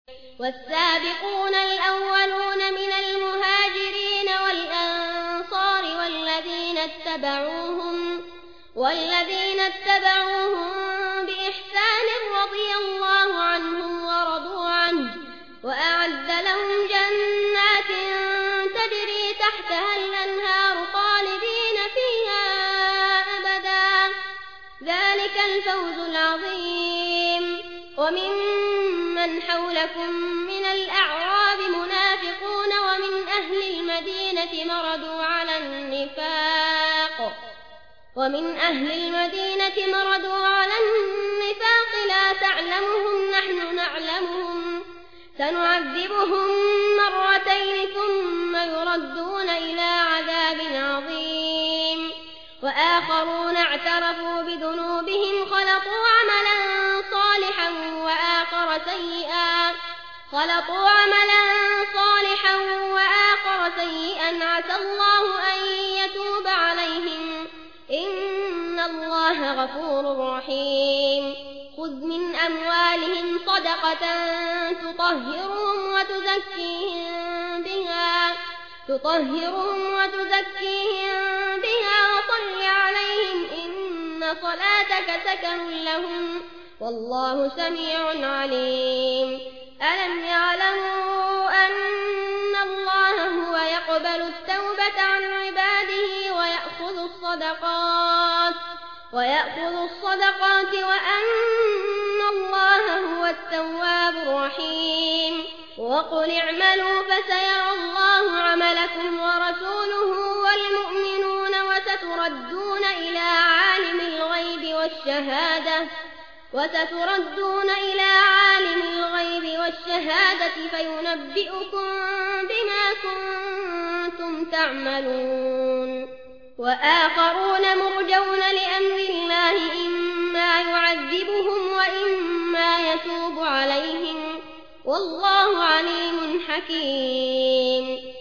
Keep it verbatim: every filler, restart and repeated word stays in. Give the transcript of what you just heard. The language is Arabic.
والسابقون الأولون من المهاجرين والأنصار والذين اتبعوهم والذين اتبعوهم بإحسان رضي الله عنهم ورضوا عنه وأعد لهم جنات تجري تحتها الأنهار خالدين فيها أبدا ذلك الفوز العظيم. وممن حولكم من الأعراب منافقون ومن أهل المدينة مردوا على النفاق ومن أهل المدينة مردوا على النفاق لا تعلمهم نحن نعلمهم سنعذبهم مرتين ثم يردون إلى عذاب عظيم. وآخرون اعترفوا بذنوبهم خلطوا عملا صالحا وآخر سيئا خلطوا عملا صالحا وآخر سيئا عسى الله أن يتوب عليهم إن الله غفور رحيم. خذ من أموالهم صدقة تطهرهم وتزكيهم بها تطهرهم وتزكيهم بها وصل عليهم إن صلاتك سكن لهم والله سميع عليم. ألم يعلموا أن الله هو يقبل التوبة عن عباده ويأخذ الصدقات ويأخذ الصدقات وأن الله هو التواب الرحيم. وقل اعملوا فسيرى الله عملكم ورسوله والمؤمنون وستردون إلى عالم الغيب والشهادة وستردون إلى عالم الغيب والشهادة فينبئكم بما كنتم تعملون. وآخرون مرجون لأمر الله إما يعذبهم وإما يتوب عليهم والله عليم حكيم.